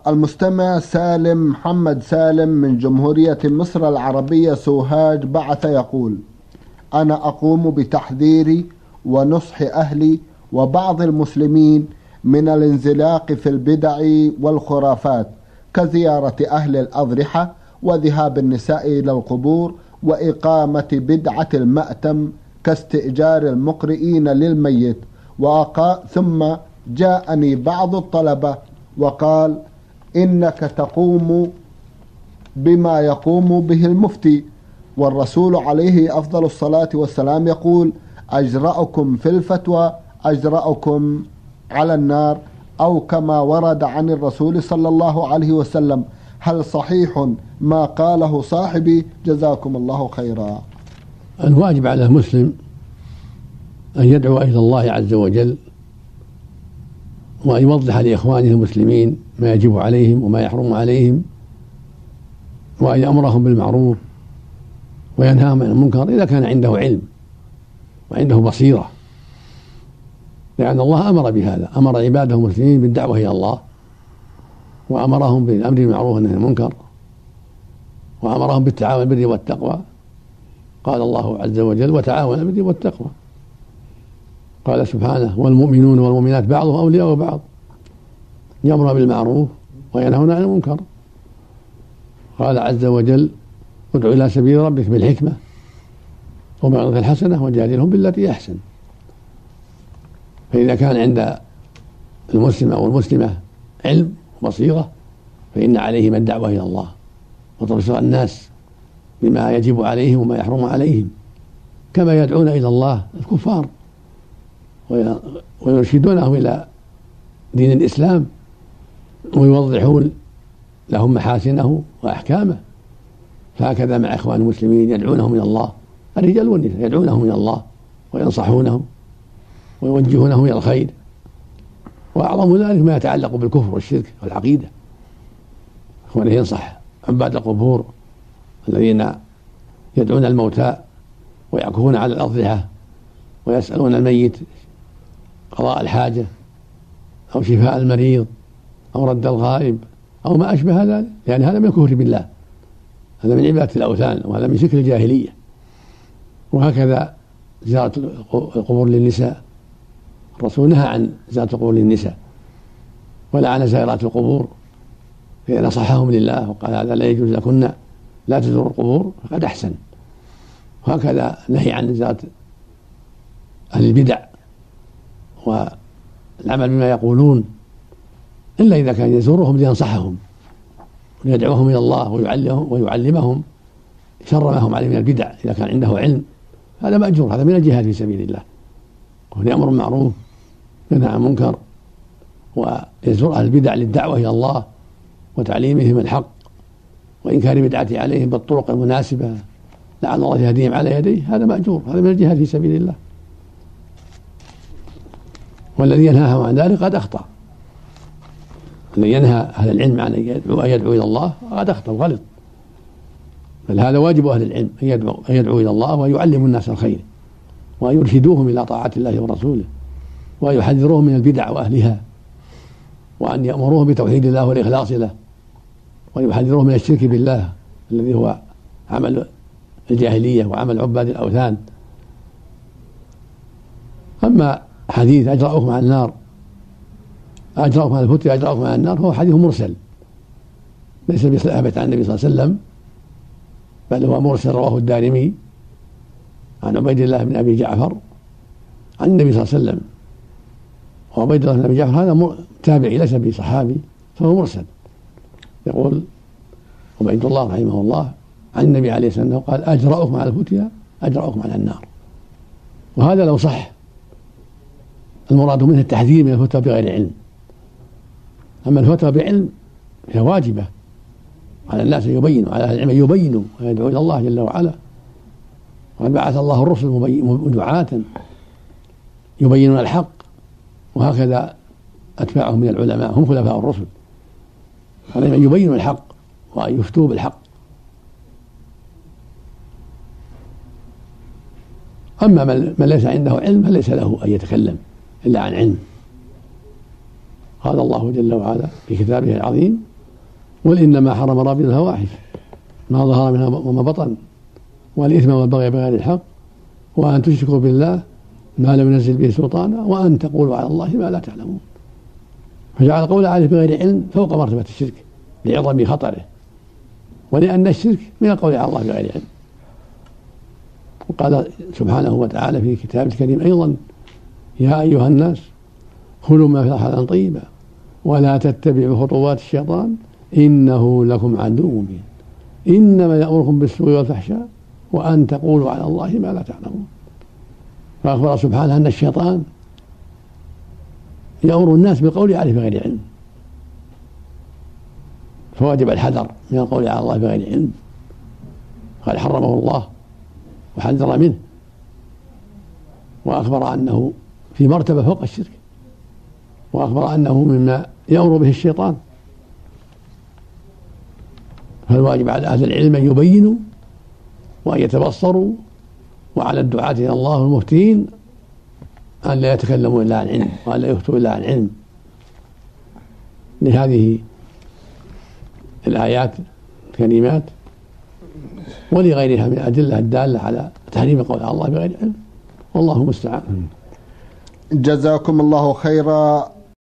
المستمع سالم محمد سالم من جمهورية مصر العربية سوهاج بعث يقول: أنا أقوم بتحذير ونصح أهلي وبعض المسلمين من الانزلاق في البدع والخرافات كزيارة أهل الأضرحة وذهاب النساء إلى القبور وإقامة بدعة المأتم كاستئجار المقرئين للميت. ثم جاءني بعض الطلبة وقال: إنك تقوم بما يقوم به المفتي، والرسول عليه أفضل الصلاة والسلام يقول: أجرأكم في الفتوى أجرأكم على النار، أو كما ورد عن الرسول صلى الله عليه وسلم. هل صحيح ما قاله صاحبي؟ جزاكم الله خيرا. الواجب على المسلم أن يدعو إلى الله عز وجل، وأن يوضح لإخوانه المسلمين ما يجب عليهم وما يحرم عليهم، وأن يأمرهم بالمعروف وينهاهم عن المنكر إذا كان عنده علم وعنده بصيرة، لأن الله أمر بهذا، أمر عباده المسلمين بالدعوة إلى الله، وأمرهم بالأمر بالمعروف والنهي عن المنكر، وأمرهم بالتعاون على البر والتقوى. قال الله عز وجل: وتعاون على البر والتقوى. قال سبحانه: والمؤمنون والمؤمنات بعضهم أولياء بعض يأمرون بالمعروف وينهون عن المنكر. قال عز وجل: ادع إلى سبيل ربك بالحكمة وموعظة الحسنة وجادلهم بالتي أحسن. فإذا كان عند المسلم أو المسلمة علم وبصيرة فإن عليهم الدعوة إلى الله وتبصير الناس بما يجب عليهم وما يحرم عليهم، كما يدعون إلى الله الكفار ويرشدونهم إلى دين الإسلام ويوضحون لهم محاسنه وأحكامه. فهكذا مع إخوان المسلمين يدعونهم إلى الله، الرجال والنساء يدعونهم إلى الله وينصحونهم ويوجهونهم إلى الخير. وأعظم ذلك ما يتعلق بالكفر والشرك والعقيدة، إخوانه ينصح عباد القبور الذين يدعون الموتى ويعكفون على الأضرحة ويسألون الميت قضاء الحاجة أو شفاء المريض أو رد الغائب أو ما أشبه ذلك، لأن هذا من الكفر بالله، هذا من عبادة الأوثان، وهذا من شرك الجاهلية. وهكذا زيارة القبور للنساء، الرسول نهى عن زيارة القبور للنساء ولعن زائرات القبور، فإذا نصحهم لله وقال هذا لا يجوز لكن لا تزوروا القبور فقد أحسن. وهكذا نهي عن زيارة أهل البدع والعمل بما يقولون، إلا إذا كان يزورهم لينصحهم ويدعوهم إلى الله ويعلمهم شر ما هم عليه من البدع. إذا كان عنده علم هذا مأجور، هذا من الجهاد في سبيل الله، وهو يأمر بالمعروف وينهى عن المنكر ويزور أهل البدع للدعوة إلى الله وتعليمهم الحق وإنكار بدعته عليهم بالطرق المناسبة لعل الله يهديهم على يديه، هذا مأجور، هذا من الجهاد في سبيل الله. والذي ينهاهم عن ذلك قد أخطأ، الذي ينهى أهل العلم عن أن يدعو إلى الله قد أخطأ وغلط، بل هذا واجب أهل العلم أن يدعو إلى الله ويعلموا الناس الخير وأن يرشدوهم إلى طاعة الله ورسوله وأن يحذروهم من البدع وأهلها وأن يأمروهم بتوحيد الله والإخلاص له وأن يحذروهم من الشرك بالله الذي هو عمل الجاهلية وعمل عباد الأوثان. أما حديث أجرأكم على النار أجرأكم على الفتوى أجرأكم على النار هو حديث مرسل ليس بثابت عن النبي صلى الله عليه وسلم، بل هو مرسل رواه الدارمي عن عبيد الله بن أبي جعفر عن النبي صلى الله عليه وسلم، وعبيد الله بن أبي جعفر هذا تابعي ليس بصحابي فهو مرسل. يقول عبيد الله رحمه الله عن النبي عليه الصلاة والسلام قال أجرأكم على الفتوى أجرأكم على النار، وهذا لو صح المراد منه التحذير من الفتوى بغير علم. أما الفتوى بعلم هي واجبة على الناس أن يبينوا، على أهل العلم يبينوا ويدعو إلى الله جل وعلا، وقد بعث الله الرسل دعاة يبينون الحق، وهكذا أتباعهم من العلماء هم خلفاء الرسل، عليهم أن يبينوا الحق وأن يفتوا بالحق. أما من ليس عنده علم فليس له أن يتكلم إلا عن علم. قال الله جل وعلا في كتابه العظيم قل إنما حرم ربي الفواحش ما ظهر منها وما بطن والإثم والبغي بغير الحق وأن تشركوا بالله ما لم ينزل به سلطانا وأن تقولوا على الله ما لا تعلمون. فجعل القول عليه بغير علم فوق مرتبة الشرك لعظم خطره ولأن الشرك من القول على الله بغير علم. وقال سبحانه وتعالى في كتابه الكريم أيضا يا أيها الناس كلوا ما في حلالا طيبا ولا تتبعوا خطوات الشيطان إنه لكم عدو مبين إنما يأمركم بالسوء والفحشاء وأن تقولوا على الله ما لا تعلمون. فأخبر سبحانه أن الشيطان يأمر الناس بالقول عليه بغير علم فواجب الحذر من القول على الله بغير علم. قال حرمه الله وحذر منه وأخبر أنه في مرتبة فوق الشرك وأخبر أنه مما يأمر به الشيطان. فالواجب على أهل العلم أن يبينوا وأن يتبصروا وعلى الدعاة إلى الله المفتين أن لا يتكلموا إلا عن علم وأن لا يفتوا إلا عن علم لهذه الآيات الكريمات ولغيرها من الأدلة الدالة على تحريم القول على الله بغير علم والله المستعان. جزاكم الله خيرا